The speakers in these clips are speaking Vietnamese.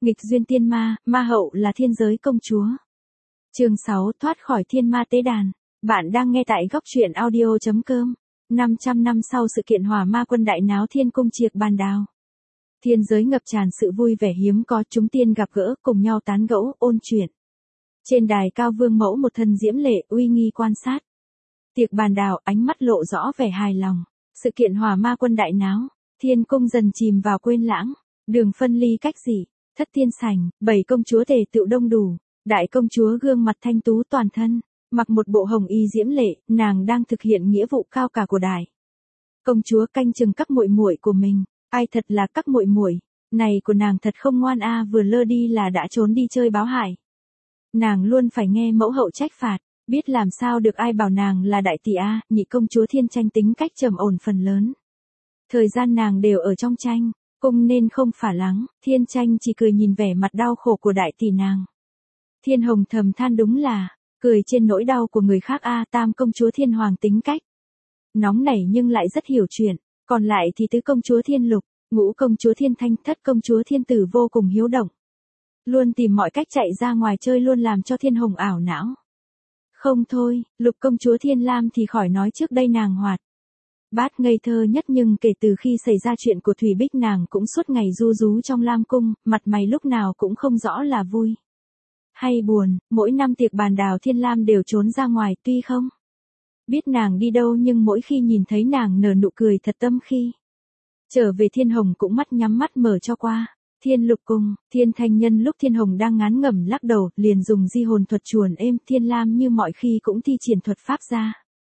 Nghịch duyên tiên ma, ma hậu là thiên giới công chúa. Chương 6, thoát khỏi thiên ma tế đàn. Bạn đang nghe tại góc truyện audio.com. 500 năm sau sự kiện hỏa ma quân đại náo thiên cung triệt bàn đào. Thiên giới ngập tràn sự vui vẻ hiếm có, chúng tiên gặp gỡ, cùng nhau tán gẫu, ôn chuyện. Trên đài cao vương mẫu một thân diễm lệ, uy nghi quan sát. Tiệc bàn đào, ánh mắt lộ rõ vẻ hài lòng. Sự kiện hỏa ma quân đại náo, thiên cung dần chìm vào quên lãng. Đường phân ly cách dị, thất thiên sảnh, 7 công chúa tề tựu đông đủ. Đại công chúa gương mặt thanh tú toàn thân, mặc một bộ hồng y diễm lệ, nàng đang thực hiện nghĩa vụ cao cả của đại công chúa, canh chừng các muội muội của mình. Ai thật là các muội muội, này của nàng thật không ngoan a, vừa lơ đi là đã trốn đi chơi báo hại. Nàng luôn phải nghe mẫu hậu trách phạt, biết làm sao được, ai bảo nàng là đại tỷ a. Nhị công chúa Thiên Tranh tính cách trầm ổn phần lớn. Thời gian nàng đều ở trong tranh cung nên không phả lắng, Thiên Tranh chỉ cười nhìn vẻ mặt đau khổ của đại tỷ nàng. Thiên Hồng thầm than đúng là, cười trên nỗi đau của người khác a. Tam công chúa Thiên Hoàng tính cách nóng nảy nhưng lại rất hiểu chuyện, còn lại thì tứ công chúa Thiên Lục, ngũ công chúa Thiên Thanh, thất công chúa Thiên Tử vô cùng hiếu động. Luôn tìm mọi cách chạy ra ngoài chơi, luôn làm cho Thiên Hồng ảo não. Không thôi, lục công chúa Thiên Lam thì khỏi nói, trước đây nàng hoạt bát ngây thơ nhất, nhưng kể từ khi xảy ra chuyện của Thủy Bích nàng cũng suốt ngày ru rú trong Lam cung, mặt mày lúc nào cũng không rõ là vui hay buồn. Mỗi năm tiệc bàn đào Thiên Lam đều trốn ra ngoài, tuy không biết nàng đi đâu nhưng mỗi khi nhìn thấy nàng nở nụ cười thật tâm khi trở về, Thiên Hồng cũng mắt nhắm mắt mở cho qua. Thiên Lục cùng Thiên Thanh nhân lúc Thiên Hồng đang ngán ngẩm lắc đầu, liền dùng di hồn thuật chuồn êm. Thiên Lam như mọi khi cũng thi triển thuật pháp ra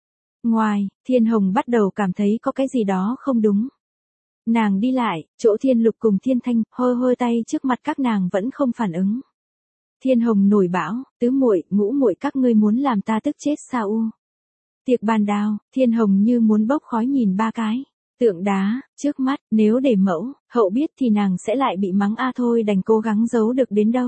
ngoài. Thiên Hồng bắt đầu cảm thấy có cái gì đó không đúng. Nàng đi lại chỗ Thiên Lục cùng Thiên Thanh, hôi hôi tay trước mặt các nàng vẫn không phản ứng. Thiên Hồng nổi bão, tứ muội, ngũ muội, các ngươi muốn làm ta tức chết sao u? Tiệc bàn đào, Thiên Hồng như muốn bốc khói nhìn ba cái tượng đá trước mắt, nếu để mẫu hậu biết thì nàng sẽ lại bị mắng a. Thôi đành cố gắng giấu được đến đâu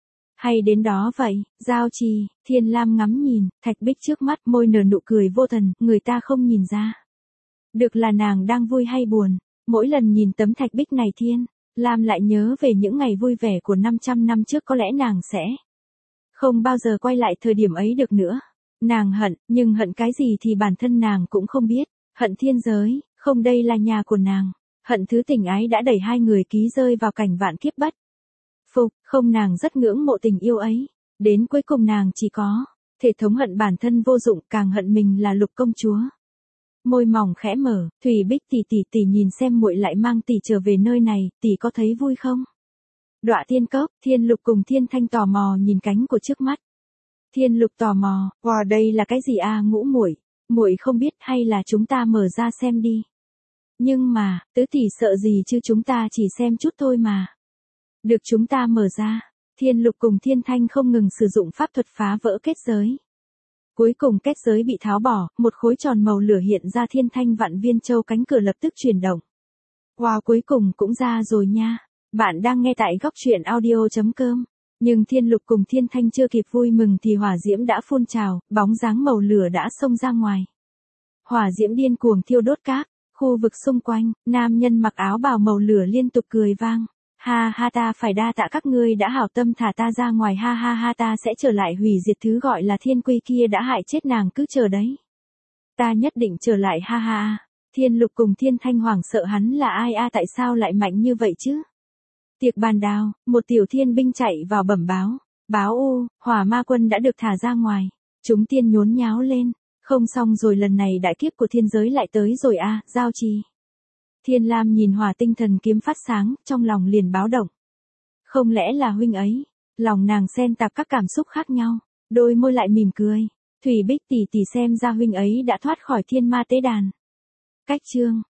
hay đến đó vậy. Giao Trì, Thiên Lam ngắm nhìn thạch bích trước mắt, môi nở nụ cười vô thần, người ta không nhìn ra được là nàng đang vui hay buồn. Mỗi lần nhìn tấm thạch bích này, Thiên Lam lại nhớ về những ngày vui vẻ của 500 năm trước, có lẽ nàng sẽ không bao giờ quay lại thời điểm ấy được nữa. Nàng hận, nhưng hận cái gì thì bản thân nàng cũng không biết. Hận thiên giới, không, đây là nhà của nàng. Hận thứ tình ái đã đẩy hai người ký rơi vào cảnh vạn kiếp bất phục. Không, nàng rất ngưỡng mộ tình yêu ấy. Đến cuối cùng nàng chỉ có thể thống hận bản thân vô dụng, càng hận mình là lục công chúa. Môi mỏng khẽ mở, Thủy Bích tỷ nhìn xem muội lại mang tỷ trở về nơi này, tỷ có thấy vui không? Đọa Thiên Cốc, Thiên Lục cùng Thiên Thanh tò mò nhìn cánh của trước mắt. Thiên Lục tò mò, wow, đây là cái gì a? Ngũ muội, muội không biết, hay là chúng ta mở ra xem đi. Nhưng mà, tứ tỷ sợ gì chứ, chúng ta chỉ xem chút thôi mà. Được, chúng ta mở ra. Thiên Lục cùng Thiên Thanh không ngừng sử dụng pháp thuật phá vỡ kết giới. Cuối cùng kết giới bị tháo bỏ, một khối tròn màu lửa hiện ra. Thiên Thanh vạn viên châu, cánh cửa lập tức chuyển động. Wow, cuối cùng cũng ra rồi nha. Bạn đang nghe tại góc truyện audio.com. Nhưng Thiên Lục cùng Thiên Thanh chưa kịp vui mừng thì hỏa diễm đã phun trào, bóng dáng màu lửa đã xông ra ngoài. Hỏa diễm điên cuồng thiêu đốt các khu vực xung quanh, nam nhân mặc áo bào màu lửa liên tục cười vang. Ha ha, ta phải đa tạ các ngươi đã hảo tâm thả ta ra ngoài, ha ha ha, ta sẽ trở lại hủy diệt thứ gọi là thiên quy kia đã hại chết nàng, cứ chờ đấy. Ta nhất định trở lại, ha ha. Thiên Lục cùng Thiên Thanh hoảng sợ, hắn là ai a, tại sao lại mạnh như vậy chứ? Tiệc bàn đào, một tiểu thiên binh chạy vào bẩm báo u, hỏa ma quân đã được thả ra ngoài. Chúng tiên nhốn nháo lên, không xong rồi, lần này đại kiếp của thiên giới lại tới rồi a. Giao Trì, Thiên Lam nhìn hỏa tinh thần kiếm phát sáng, trong lòng liền báo động. Không lẽ là huynh ấy? Lòng nàng xen tạp các cảm xúc khác nhau, đôi môi lại mỉm cười. Thủy Bích tỷ xem ra huynh ấy đã thoát khỏi thiên ma tế đàn. Cách chương